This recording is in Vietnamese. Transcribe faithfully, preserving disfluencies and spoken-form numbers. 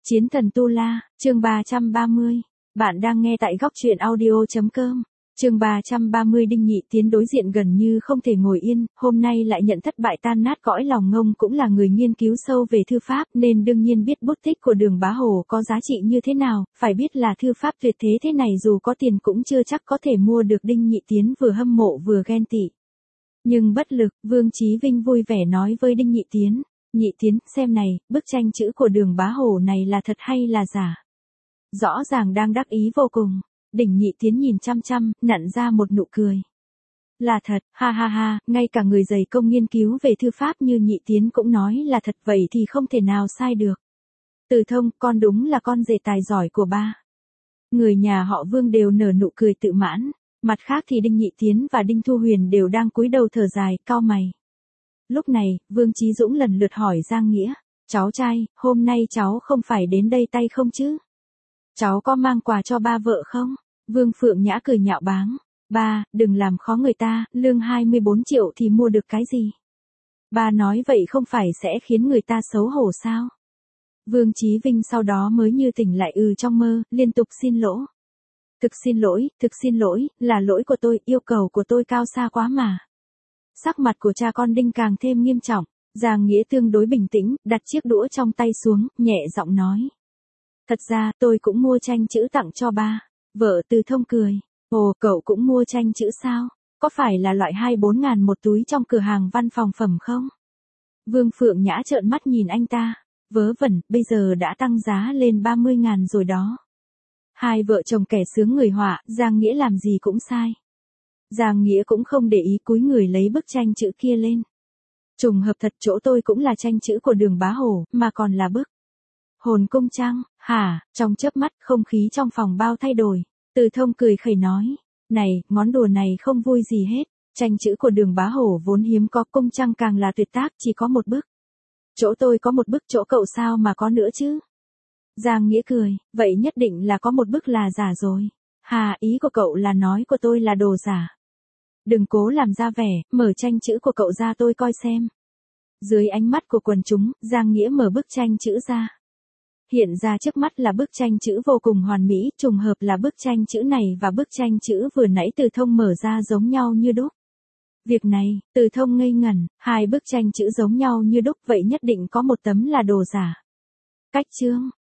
Chiến thần Tu La, chương ba trăm ba mươi. Bạn đang nghe tại góc truyện audio chấm com. Chương ba trăm ba mươi. Đinh Nhị Tiến đối diện gần như không thể ngồi yên, hôm nay lại nhận thất bại tan nát cõi lòng. Ngông cũng là người nghiên cứu sâu về thư pháp nên đương nhiên biết bút tích của Đường Bá Hổ có giá trị như thế nào, phải biết là thư pháp tuyệt thế thế này dù có tiền cũng chưa chắc có thể mua được. Đinh Nhị Tiến vừa hâm mộ vừa ghen tị. Nhưng bất lực, Vương Chí Vinh vui vẻ nói với Đinh Nhị Tiến. Nhị Tiến, xem này, bức tranh chữ của Đường Bá Hổ này là thật hay là giả? Rõ ràng đang đắc ý vô cùng. Đinh Nhị Tiến nhìn chăm chăm, nặn ra một nụ cười. Là thật, ha ha ha, ngay cả người dày công nghiên cứu về thư pháp như Nhị Tiến cũng nói là thật, vậy thì không thể nào sai được. Từ Thông, con đúng là con rể tài giỏi của ba. Người nhà họ Vương đều nở nụ cười tự mãn, mặt khác thì Đinh Nhị Tiến và Đinh Thu Huyền đều đang cúi đầu thở dài, cau mày. Lúc này, Vương Chí Dũng lần lượt hỏi Giang Nghĩa, cháu trai, hôm nay cháu không phải đến đây tay không chứ? Cháu có mang quà cho ba vợ không? Vương Phượng Nhã cười nhạo báng, ba, đừng làm khó người ta, lương hai mươi bốn triệu thì mua được cái gì? Ba nói vậy không phải sẽ khiến người ta xấu hổ sao? Vương Chí Vinh sau đó mới như tỉnh lại ừ trong mơ, liên tục xin lỗi. Thực xin lỗi, thực xin lỗi, là lỗi của tôi, yêu cầu của tôi cao xa quá mà. Sắc mặt của cha con Đinh càng thêm nghiêm trọng, Giang Nghĩa tương đối bình tĩnh, đặt chiếc đũa trong tay xuống, nhẹ giọng nói. Thật ra, tôi cũng mua tranh chữ tặng cho ba. Vợ Từ Thông cười. Ồ, cậu cũng mua tranh chữ sao? Có phải là loại hai bốn ngàn một túi trong cửa hàng văn phòng phẩm không? Vương Phượng Nhã trợn mắt nhìn anh ta. Vớ vẩn, bây giờ đã tăng giá lên ba mươi ngàn rồi đó. Hai vợ chồng kẻ sướng người họa, Giang Nghĩa làm gì cũng sai. Giang Nghĩa cũng không để ý cúi người lấy bức tranh chữ kia lên. Trùng hợp thật, chỗ tôi cũng là tranh chữ của Đường Bá Hổ, mà còn là bức Hồn Cung Trăng. Hả? Trong chớp mắt, không khí trong phòng bao thay đổi. Từ Thông cười khẩy nói. Này, ngón đùa này không vui gì hết. Tranh chữ của Đường Bá Hổ vốn hiếm có, Cung Trăng càng là tuyệt tác, chỉ có một bức. Chỗ tôi có một bức, chỗ cậu sao mà có nữa chứ? Giang Nghĩa cười, vậy nhất định là có một bức là giả rồi. Hà, ý của cậu là nói của tôi là đồ giả. Đừng cố làm ra vẻ, mở tranh chữ của cậu ra tôi coi xem. Dưới ánh mắt của quần chúng, Giang Nghĩa mở bức tranh chữ ra. Hiện ra trước mắt là bức tranh chữ vô cùng hoàn mỹ, trùng hợp là bức tranh chữ này và bức tranh chữ vừa nãy Từ Thông mở ra giống nhau như đúc. Việc này, Từ Thông ngây ngẩn, hai bức tranh chữ giống nhau như đúc vậy nhất định có một tấm là đồ giả. Cách chương,